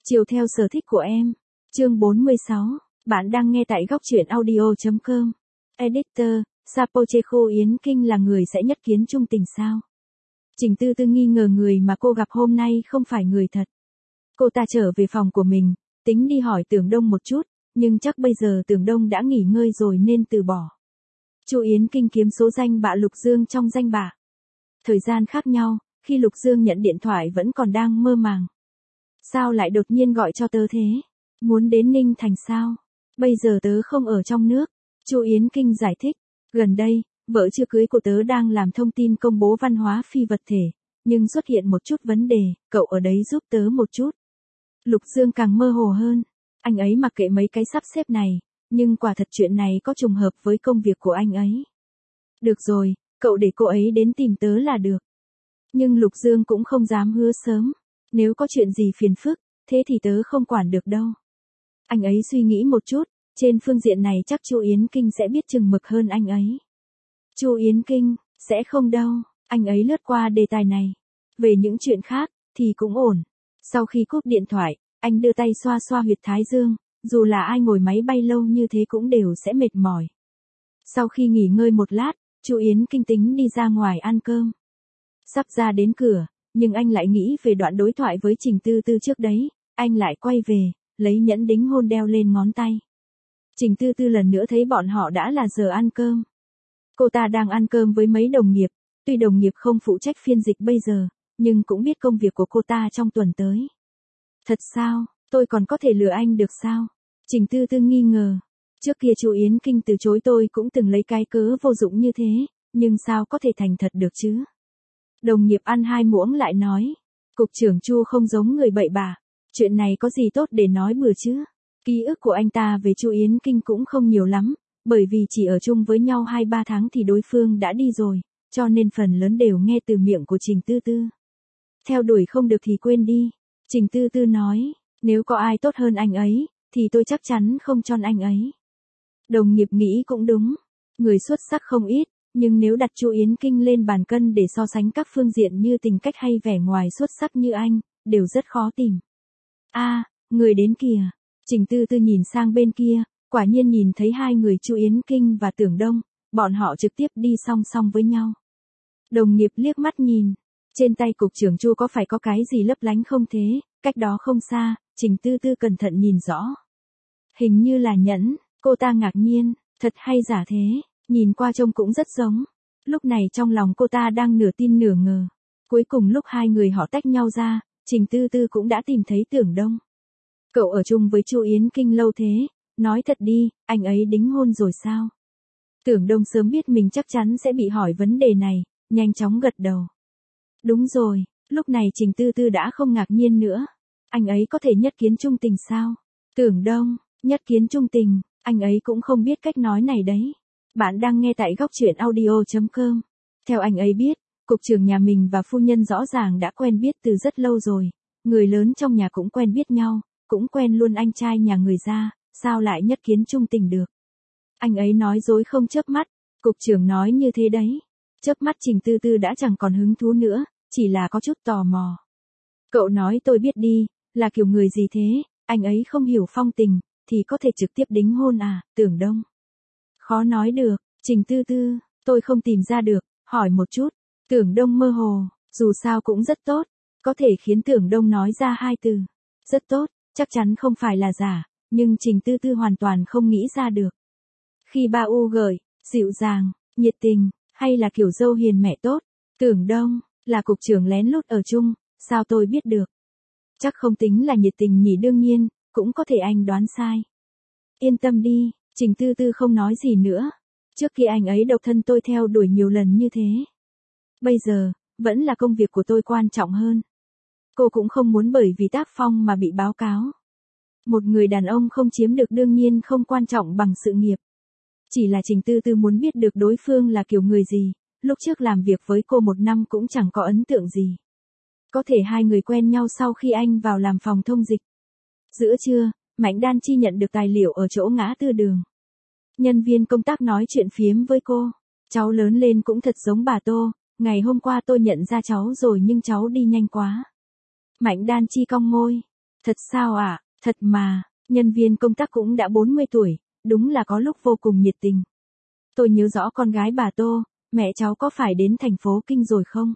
Chiều theo sở thích của em. Chương 46. Bạn đang nghe tại góc truyện audio.com. Editor, Sapocheco Yến Kinh là người sẽ nhất kiến trung tình sao? Trình Tư Tư nghi ngờ người mà cô gặp hôm nay không phải người thật. Cô ta trở về phòng của mình, tính đi hỏi Tưởng Đông một chút, nhưng chắc bây giờ Tưởng Đông đã nghỉ ngơi rồi nên từ bỏ. Chu Yến Kinh kiếm số danh bạ Lục Dương trong danh bạ. Thời gian khác nhau, khi Lục Dương nhận điện thoại vẫn còn đang mơ màng. Sao lại đột nhiên gọi cho tớ thế? Muốn đến Ninh Thành sao? Bây giờ tớ không ở trong nước. Chu Yến Kinh giải thích. Gần đây, vợ chưa cưới của tớ đang làm thông tin công bố văn hóa phi vật thể, nhưng xuất hiện một chút vấn đề, cậu ở đấy giúp tớ một chút. Lục Dương càng mơ hồ hơn. Anh ấy mặc kệ mấy cái sắp xếp này, nhưng quả thật chuyện này có trùng hợp với công việc của anh ấy. Được rồi, cậu để cô ấy đến tìm tớ là được. Nhưng Lục Dương cũng không dám hứa sớm. Nếu có chuyện gì phiền phức, thế thì tớ không quản được đâu. Anh ấy suy nghĩ một chút, trên phương diện này chắc Chu Yến Kinh sẽ biết chừng mực hơn anh ấy. Chu Yến Kinh, sẽ không đâu, anh ấy lướt qua đề tài này. Về những chuyện khác, thì cũng ổn. Sau khi cúp điện thoại, anh đưa tay xoa xoa huyệt thái dương, dù là ai ngồi máy bay lâu như thế cũng đều sẽ mệt mỏi. Sau khi nghỉ ngơi một lát, Chu Yến Kinh tính đi ra ngoài ăn cơm. Sắp ra đến cửa, nhưng anh lại nghĩ về đoạn đối thoại với Trình Tư Tư trước đấy, anh lại quay về, lấy nhẫn đính hôn đeo lên ngón tay. Trình Tư Tư lần nữa thấy bọn họ đã là giờ ăn cơm. Cô ta đang ăn cơm với mấy đồng nghiệp, tuy đồng nghiệp không phụ trách phiên dịch bây giờ, nhưng cũng biết công việc của cô ta trong tuần tới. Thật sao, tôi còn có thể lừa anh được sao? Trình Tư Tư nghi ngờ. Trước kia Chu Yến Kinh từ chối tôi cũng từng lấy cái cớ vô dụng như thế, nhưng sao có thể thành thật được chứ? Đồng nghiệp ăn 2 muỗng lại nói, cục trưởng Chu không giống người bậy bạ, chuyện này có gì tốt để nói bừa chứ? Ký ức của anh ta về Chu Yến Kinh cũng không nhiều lắm, bởi vì chỉ ở chung với nhau 2-3 tháng thì đối phương đã đi rồi, cho nên phần lớn đều nghe từ miệng của Trình Tư Tư. Theo đuổi không được thì quên đi. Trình Tư Tư nói, nếu có ai tốt hơn anh ấy, thì tôi chắc chắn không chọn anh ấy. Đồng nghiệp nghĩ cũng đúng, người xuất sắc không ít, nhưng nếu đặt Chu Yến Kinh lên bàn cân để so sánh các phương diện như tình cách hay vẻ ngoài xuất sắc như anh, đều rất khó tìm. Người đến kìa. Trình Tư Tư nhìn sang bên kia, quả nhiên nhìn thấy hai người Chu Yến Kinh và Tưởng Đông, bọn họ trực tiếp đi song song với nhau. Đồng nghiệp liếc mắt nhìn, trên tay cục trưởng Chu có phải có cái gì lấp lánh không thế, cách đó không xa, Trình Tư Tư cẩn thận nhìn rõ. Hình như là nhẫn, cô ta ngạc nhiên, thật hay giả thế, nhìn qua trông cũng rất giống. Lúc này trong lòng cô ta đang nửa tin nửa ngờ. Cuối cùng lúc hai người họ tách nhau ra, Trình Tư Tư cũng đã tìm thấy Tưởng Đông. Cậu ở chung với Chu Yến Kinh lâu thế, nói thật đi, anh ấy đính hôn rồi sao? Tưởng Đông sớm biết mình chắc chắn sẽ bị hỏi vấn đề này, nhanh chóng gật đầu. Đúng rồi, lúc này Trình Tư Tư đã không ngạc nhiên nữa. Anh ấy có thể nhất kiến trung tình sao? Tưởng Đông, nhất kiến trung tình, anh ấy cũng không biết cách nói này đấy. Bạn đang nghe tại góc truyện audio.com. Theo anh ấy biết, cục trưởng nhà mình và phu nhân rõ ràng đã quen biết từ rất lâu rồi. Người lớn trong nhà cũng quen biết nhau, cũng quen luôn anh trai nhà người ra, sao lại nhất kiến trung tình được? Anh ấy nói dối không chớp mắt, cục trưởng nói như thế đấy. Chớp mắt Trình Tư Tư đã chẳng còn hứng thú nữa, chỉ là có chút tò mò. Cậu nói tôi biết đi, là kiểu người gì thế, anh ấy không hiểu phong tình, thì có thể trực tiếp đính hôn à, Tưởng Đông? Khó nói được, Trình Tư Tư, tôi không tìm ra được, hỏi một chút. Tưởng Đông mơ hồ, dù sao cũng rất tốt, có thể khiến Tưởng Đông nói ra 2 từ. Rất tốt, chắc chắn không phải là giả, nhưng Trình Tư Tư hoàn toàn không nghĩ ra được. Khi ba U gửi, dịu dàng, nhiệt tình, hay là kiểu dâu hiền mẹ tốt, Tưởng Đông, là cục trưởng lén lút ở chung, sao tôi biết được? Chắc không tính là nhiệt tình nhỉ, đương nhiên, cũng có thể anh đoán sai. Yên tâm đi, Trình Tư Tư không nói gì nữa. Trước kia anh ấy độc thân tôi theo đuổi nhiều lần như thế. Bây giờ, vẫn là công việc của tôi quan trọng hơn. Cô cũng không muốn bởi vì tác phong mà bị báo cáo. Một người đàn ông không chiếm được đương nhiên không quan trọng bằng sự nghiệp. Chỉ là Trình Tư Tư muốn biết được đối phương là kiểu người gì, lúc trước làm việc với cô 1 năm cũng chẳng có ấn tượng gì. Có thể hai người quen nhau sau khi anh vào làm phòng thông dịch. Giữa trưa, Mạnh Đan Chi nhận được tài liệu ở chỗ ngã tư đường. Nhân viên công tác nói chuyện phiếm với cô. Cháu lớn lên cũng thật giống bà Tô, ngày hôm qua tôi nhận ra cháu rồi nhưng cháu đi nhanh quá. Mạnh Đan Chi cong môi. Thật sao ạ? Thật mà, nhân viên công tác cũng đã 40 tuổi, đúng là có lúc vô cùng nhiệt tình. Tôi nhớ rõ con gái bà Tô, mẹ cháu có phải đến thành phố Kinh rồi không?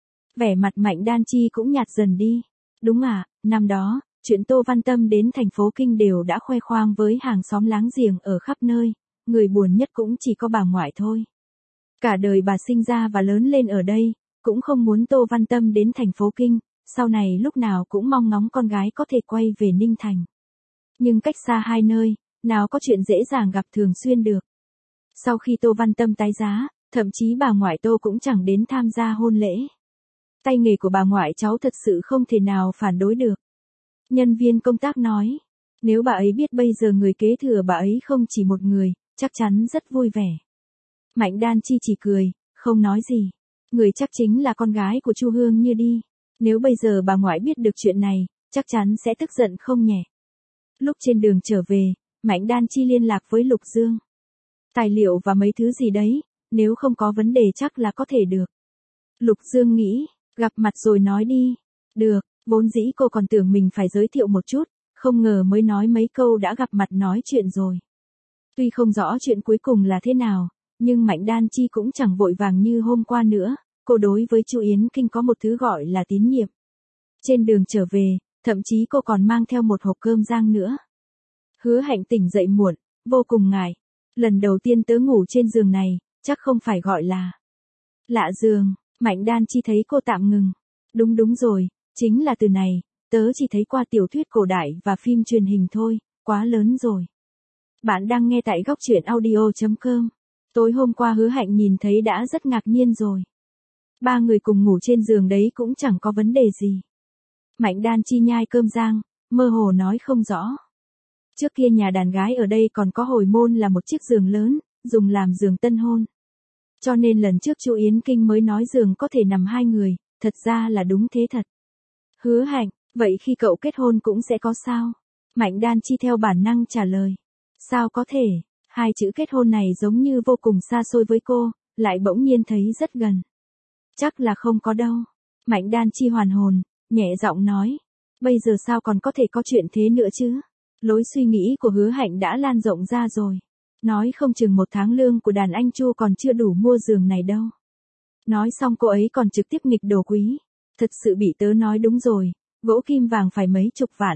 Vẻ mặt Mạnh Đan Chi cũng nhạt dần đi. Đúng à, năm đó, chuyện Tô Văn Tâm đến thành phố Kinh đều đã khoe khoang với hàng xóm láng giềng ở khắp nơi, người buồn nhất cũng chỉ có bà ngoại thôi. Cả đời bà sinh ra và lớn lên ở đây, cũng không muốn Tô Văn Tâm đến thành phố Kinh, sau này lúc nào cũng mong ngóng con gái có thể quay về Ninh Thành. Nhưng cách xa hai nơi, nào có chuyện dễ dàng gặp thường xuyên được. Sau khi Tô Văn Tâm tái giá, thậm chí bà ngoại Tô cũng chẳng đến tham gia hôn lễ. Tay nghề của bà ngoại cháu thật sự không thể nào phản đối được. Nhân viên công tác nói, nếu bà ấy biết bây giờ người kế thừa bà ấy không chỉ một người, chắc chắn rất vui vẻ. Mạnh Đan Chi chỉ cười, không nói gì. Người chắc chính là con gái của Chu Hương Như đi. Nếu bây giờ bà ngoại biết được chuyện này, chắc chắn sẽ tức giận không nhẹ. Lúc trên đường trở về, Mạnh Đan Chi liên lạc với Lục Dương. Tài liệu và mấy thứ gì đấy, nếu không có vấn đề chắc là có thể được. Lục Dương nghĩ, gặp mặt rồi nói đi. Được, vốn dĩ cô còn tưởng mình phải giới thiệu một chút, không ngờ mới nói mấy câu đã gặp mặt nói chuyện rồi. Tuy không rõ chuyện cuối cùng là thế nào, nhưng Mạnh Đan Chi cũng chẳng vội vàng như hôm qua nữa, cô đối với Chu Yến Kinh có một thứ gọi là tín nhiệm. Trên đường trở về, thậm chí cô còn mang theo một hộp cơm rang nữa. Hứa Hạnh tỉnh dậy muộn, vô cùng ngại. Lần đầu tiên tớ ngủ trên giường này, chắc không phải gọi là lạ giường. Mạnh Đan Chi thấy cô tạm ngừng. Đúng rồi, chính là từ này, tớ chỉ thấy qua tiểu thuyết cổ đại và phim truyền hình thôi, quá lớn rồi. Bạn đang nghe tại góc truyện audio.com. Tối hôm qua Hứa Hạnh nhìn thấy đã rất ngạc nhiên rồi. Ba người cùng ngủ trên giường đấy cũng chẳng có vấn đề gì. Mạnh Đan Chi nhai cơm rang, mơ hồ nói không rõ. Trước kia nhà đàn gái ở đây còn có hồi môn là một chiếc giường lớn, dùng làm giường tân hôn. Cho nên lần trước Chu Yến Kinh mới nói giường có thể nằm hai người, thật ra là đúng thế thật. Hứa Hạnh, vậy khi cậu kết hôn cũng sẽ có sao? Mạnh Đan Chi theo bản năng trả lời. Sao có thể, hai chữ kết hôn này giống như vô cùng xa xôi với cô, lại bỗng nhiên thấy rất gần. Chắc là không có đâu. Mạnh Đan Chi hoàn hồn, nhẹ giọng nói. Bây giờ sao còn có thể có chuyện thế nữa chứ? Lối suy nghĩ của Hứa Hạnh đã lan rộng ra rồi. Nói không chừng một tháng lương của đàn anh Chu còn chưa đủ mua giường này đâu. Nói xong cô ấy còn trực tiếp nghịch đồ quý. Thật sự bị tớ nói đúng rồi, gỗ kim vàng phải mấy chục vạn,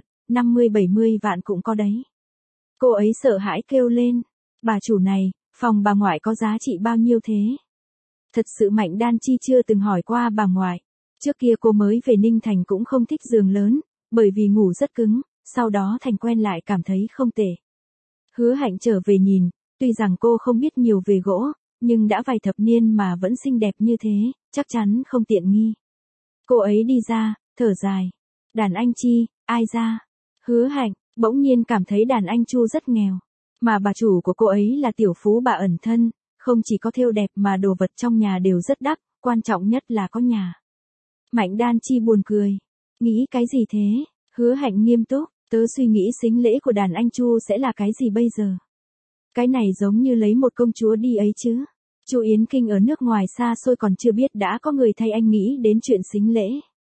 50-70 vạn cũng có đấy. Cô ấy sợ hãi kêu lên. Bà chủ này, phòng bà ngoại có giá trị bao nhiêu thế? Thật sự Mạnh Đan Chi chưa từng hỏi qua bà ngoại. Trước kia cô mới về Ninh Thành cũng không thích giường lớn, bởi vì ngủ rất cứng, sau đó thành quen lại cảm thấy không tệ. Hứa Hạnh trở về nhìn, tuy rằng cô không biết nhiều về gỗ, nhưng đã vài thập niên mà vẫn xinh đẹp như thế, chắc chắn không tiện nghi. Cô ấy đi ra, thở dài. Đàn anh Chi, ai ra? Hứa Hạnh, bỗng nhiên cảm thấy đàn anh Chu rất nghèo. Mà bà chủ của cô ấy là tiểu phú bà ẩn thân, không chỉ có thêu đẹp mà đồ vật trong nhà đều rất đắt, quan trọng nhất là có nhà. Mạnh Đan Chi buồn cười. Nghĩ cái gì thế? Hứa Hạnh nghiêm túc, tớ suy nghĩ sính lễ của đàn anh Chu sẽ là cái gì bây giờ? Cái này giống như lấy một công chúa đi ấy chứ. Chu Yến Kinh ở nước ngoài xa xôi còn chưa biết đã có người thay anh nghĩ đến chuyện sính lễ.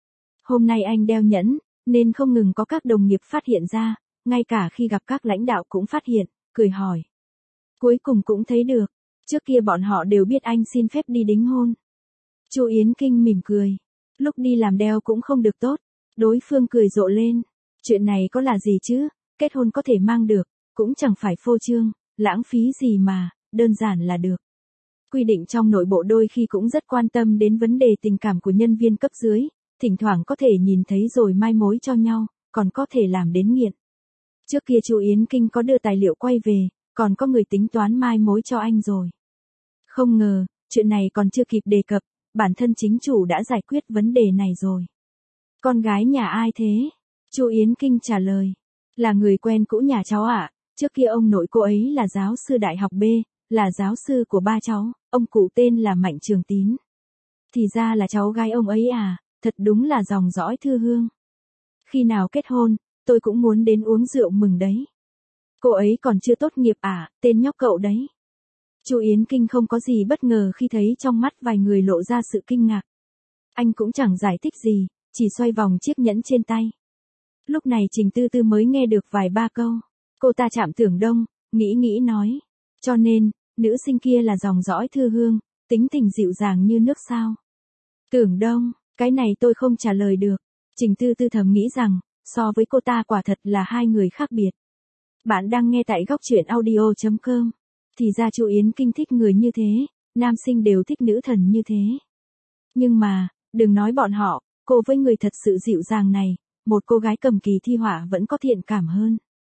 Hôm nay anh đeo nhẫn, nên không ngừng có các đồng nghiệp phát hiện ra, ngay cả khi gặp các lãnh đạo cũng phát hiện, cười hỏi. Cuối cùng cũng thấy được, trước kia bọn họ đều biết anh xin phép đi đính hôn. Chu Yến Kinh mỉm cười, lúc đi làm đeo cũng không được tốt, đối phương cười rộ lên. Chuyện này có là gì chứ, kết hôn có thể mang được, cũng chẳng phải phô trương, lãng phí gì mà, đơn giản là được. Quy định trong nội bộ đôi khi cũng rất quan tâm đến vấn đề tình cảm của nhân viên cấp dưới, thỉnh thoảng có thể nhìn thấy rồi mai mối cho nhau, còn có thể làm đến nghiện. Trước kia Chu Yến Kinh có đưa tài liệu quay về, còn có người tính toán mai mối cho anh rồi. Không ngờ, chuyện này còn chưa kịp đề cập, bản thân chính chủ đã giải quyết vấn đề này rồi. Con gái nhà ai thế? Chu Yến Kinh trả lời. Là người quen cũ nhà cháu ạ, trước kia ông nội cô ấy là giáo sư đại học B, là giáo sư của ba cháu, ông cụ tên là Mạnh Trường Tín. Thì ra là cháu gái ông ấy à, thật đúng là dòng dõi thư hương. Khi nào kết hôn, tôi cũng muốn đến uống rượu mừng đấy. Cô ấy còn chưa tốt nghiệp à, tên nhóc cậu đấy. Chu Yến Kinh không có gì bất ngờ khi thấy trong mắt vài người lộ ra sự kinh ngạc. Anh cũng chẳng giải thích gì, chỉ xoay vòng chiếc nhẫn trên tay. Lúc này Trình Tư Tư mới nghe được vài ba câu. Cô ta chạm Tưởng Đông, nghĩ nghĩ nói. Cho nên, nữ sinh kia là dòng dõi Thư Hương, tính tình dịu dàng như nước sao. Tưởng Đông, cái này tôi không trả lời được. Trình Tư Tư thầm nghĩ rằng, so với cô ta quả thật là hai người khác biệt. Bạn đang nghe tại góc truyện audio.com. Thì ra Chu Yến Kinh thích người như thế, nam sinh đều thích nữ thần như thế. Nhưng mà, đừng nói bọn họ, cô với người thật sự dịu dàng này, một cô gái cầm kỳ thi họa vẫn có thiện cảm hơn.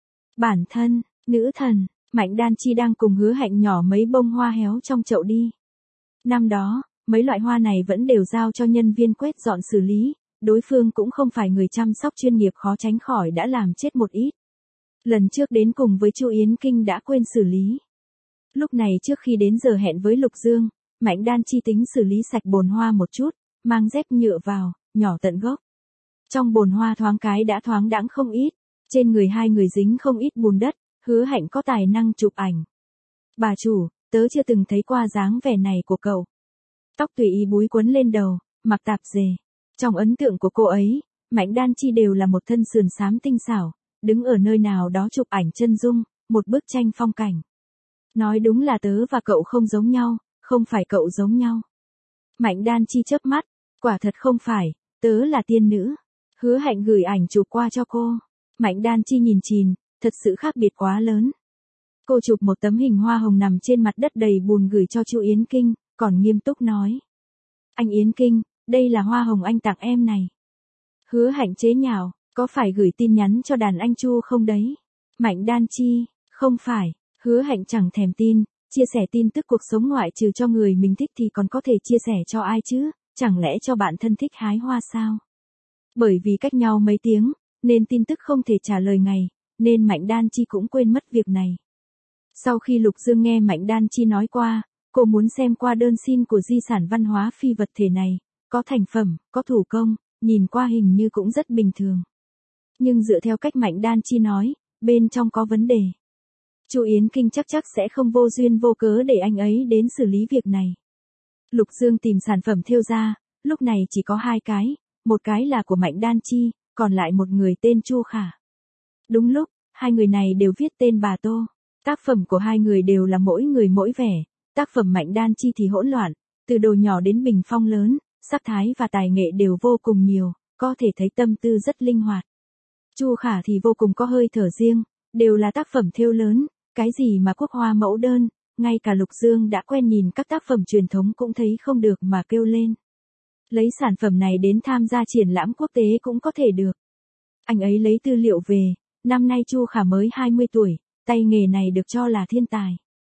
Bản thân, nữ thần, Mạnh Đan Chi đang cùng Hứa Hạnh nhỏ mấy bông hoa héo trong chậu đi. Năm đó, mấy loại hoa này vẫn đều giao cho nhân viên quét dọn xử lý, đối phương cũng không phải người chăm sóc chuyên nghiệp, khó tránh khỏi đã làm chết một ít. Lần trước đến cùng với Chu Yến Kinh đã quên xử lý. Lúc này trước khi đến giờ hẹn với Lục Dương, Mạnh Đan Chi tính xử lý sạch bồn hoa một chút, mang dép nhựa vào, nhỏ tận gốc. Trong bồn hoa thoáng cái đã thoáng đãng không ít, trên người hai người dính không ít bùn đất, Hứa Hạnh có tài năng chụp ảnh. Bà chủ, tớ chưa từng thấy qua dáng vẻ này của cậu. Tóc tùy ý búi quấn lên đầu, mặc tạp dề. Trong ấn tượng của cô ấy, Mạnh Đan Chi đều là một thân sườn xám tinh xảo, đứng ở nơi nào đó chụp ảnh chân dung, một bức tranh phong cảnh. Nói đúng là tớ và cậu không giống nhau, không phải cậu giống nhau. Mạnh Đan Chi chớp mắt, quả thật không phải, tớ là tiên nữ. Hứa Hạnh gửi ảnh chụp qua cho cô. Mạnh Đan Chi nhìn chìn, thật sự khác biệt quá lớn. Cô chụp một tấm hình hoa hồng nằm trên mặt đất đầy bùn gửi cho Chu Yến Kinh, còn nghiêm túc nói. Anh Yến Kinh, đây là hoa hồng anh tặng em này. Hứa Hạnh chế nhạo, có phải gửi tin nhắn cho đàn anh Chu không đấy? Mạnh Đan Chi, không phải. Hứa Hạnh chẳng thèm tin, chia sẻ tin tức cuộc sống ngoại trừ cho người mình thích thì còn có thể chia sẻ cho ai chứ, chẳng lẽ cho bạn thân thích hái hoa sao? Bởi vì cách nhau mấy tiếng, nên tin tức không thể trả lời ngay, nên Mạnh Đan Chi cũng quên mất việc này. Sau khi Lục Dương nghe Mạnh Đan Chi nói qua, cô muốn xem qua đơn xin của di sản văn hóa phi vật thể này, có thành phẩm, có thủ công, nhìn qua hình như cũng rất bình thường. Nhưng dựa theo cách Mạnh Đan Chi nói, bên trong có vấn đề. Chu Yến Kinh chắc sẽ không vô duyên vô cớ để anh ấy đến xử lý việc này. Lục Dương tìm sản phẩm thêu ra, lúc này chỉ có hai cái, một cái là của Mạnh Đan Chi, còn lại một người tên Chu Khả. Đúng lúc, hai người này đều viết tên bà Tô. Tác phẩm của hai người đều là mỗi người mỗi vẻ, tác phẩm Mạnh Đan Chi thì hỗn loạn, từ đồ nhỏ đến bình phong lớn, sắc thái và tài nghệ đều vô cùng nhiều, có thể thấy tâm tư rất linh hoạt. Chu Khả thì vô cùng có hơi thở riêng, đều là tác phẩm thêu lớn, cái gì mà quốc hoa mẫu đơn, ngay cả Lục Dương đã quen nhìn các tác phẩm truyền thống cũng thấy không được mà kêu lên. Lấy sản phẩm này đến tham gia triển lãm quốc tế cũng có thể được. Anh ấy lấy tư liệu về, năm nay Chu Khả mới 20 tuổi, tay nghề này được cho là thiên tài.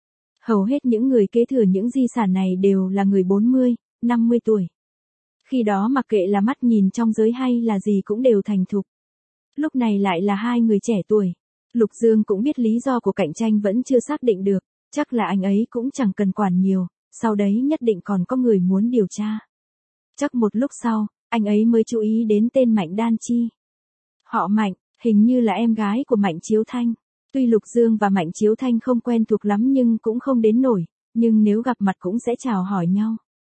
Hầu hết những người kế thừa những di sản này đều là người 40, 50 tuổi. Khi đó mặc kệ là mắt nhìn trong giới hay là gì cũng đều thành thục. Lúc này lại là hai người trẻ tuổi. Lục Dương cũng biết lý do của cạnh tranh vẫn chưa xác định được, chắc là anh ấy cũng chẳng cần quản nhiều, sau đấy nhất định còn có người muốn điều tra. Chắc một lúc sau, anh ấy mới chú ý đến tên Mạnh Đan Chi. Họ Mạnh, hình như là em gái của Mạnh Chiếu Thanh. Tuy Lục Dương và Mạnh Chiếu Thanh không quen thuộc lắm nhưng cũng không đến nổi, nhưng nếu gặp mặt cũng sẽ chào hỏi nhau.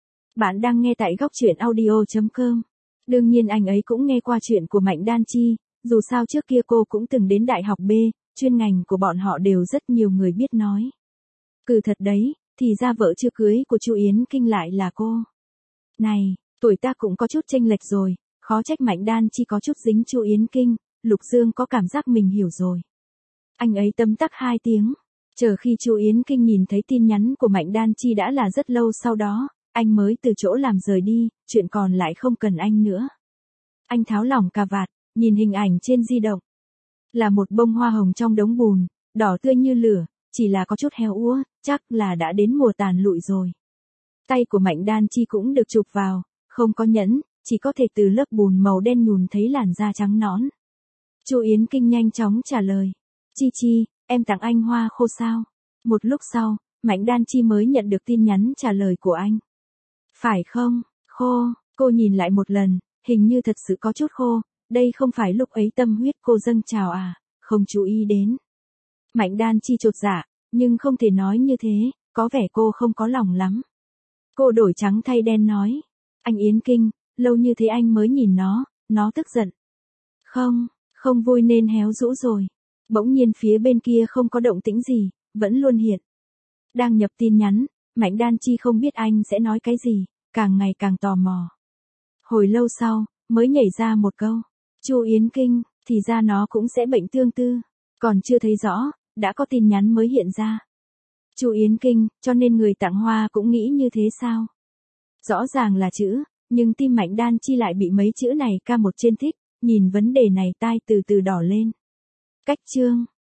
Bạn đang nghe tại góc truyện audio.com. Đương nhiên anh ấy cũng nghe qua chuyện của Mạnh Đan Chi, dù sao trước kia cô cũng từng đến đại học B, chuyên ngành của bọn họ đều rất nhiều người biết nói. Thật đấy, thì ra vợ chưa cưới của Chu Yến Kinh lại là cô. Này, tuổi ta cũng có chút chênh lệch rồi, khó trách Mạnh Đan Chi có chút dính Chu Yến Kinh, Lục Dương có cảm giác mình hiểu rồi. Anh ấy tấm tắc 2 tiếng, chờ khi Chu Yến Kinh nhìn thấy tin nhắn của Mạnh Đan Chi đã là rất lâu sau đó, anh mới từ chỗ làm rời đi, chuyện còn lại không cần anh nữa. Anh tháo lỏng cà vạt, nhìn hình ảnh trên di động. Là một bông hoa hồng trong đống bùn, đỏ tươi như lửa, chỉ là có chút héo úa, chắc là đã đến mùa tàn lụi rồi. Tay của Mạnh Đan Chi cũng được chụp vào, không có nhẫn, chỉ có thể từ lớp bùn màu đen nhùn thấy làn da trắng nõn. Chu Yến Kinh nhanh chóng trả lời. Chi, em tặng anh hoa khô sao? Một lúc sau, Mạnh Đan Chi mới nhận được tin nhắn trả lời của anh. Phải không, khô, cô nhìn lại một lần, hình như thật sự có chút khô, đây không phải lúc ấy tâm huyết cô dâng trào à, không chú ý đến. Mạnh Đan Chi chột dạ, nhưng không thể nói như thế, có vẻ cô không có lòng lắm. Cô đổi trắng thay đen nói, anh Yến Kinh, lâu như thế anh mới nhìn nó tức giận. Không vui nên héo rũ rồi. Bỗng nhiên phía bên kia không có động tĩnh gì, vẫn luôn hiện. Đang nhập tin nhắn, Mạnh Đan Chi không biết anh sẽ nói cái gì, càng ngày càng tò mò. Hồi lâu sau, mới nhảy ra một câu. Chu Yến Kinh, thì ra nó cũng sẽ bệnh tương tư. Còn chưa thấy rõ, đã có tin nhắn mới hiện ra. Chu Yến Kinh, cho nên người tặng hoa cũng nghĩ như thế sao? Rõ ràng là chữ, nhưng tim Mạnh Đan Chi lại bị mấy chữ này ca một trên thích, nhìn vấn đề này tai từ từ đỏ lên. Cách chương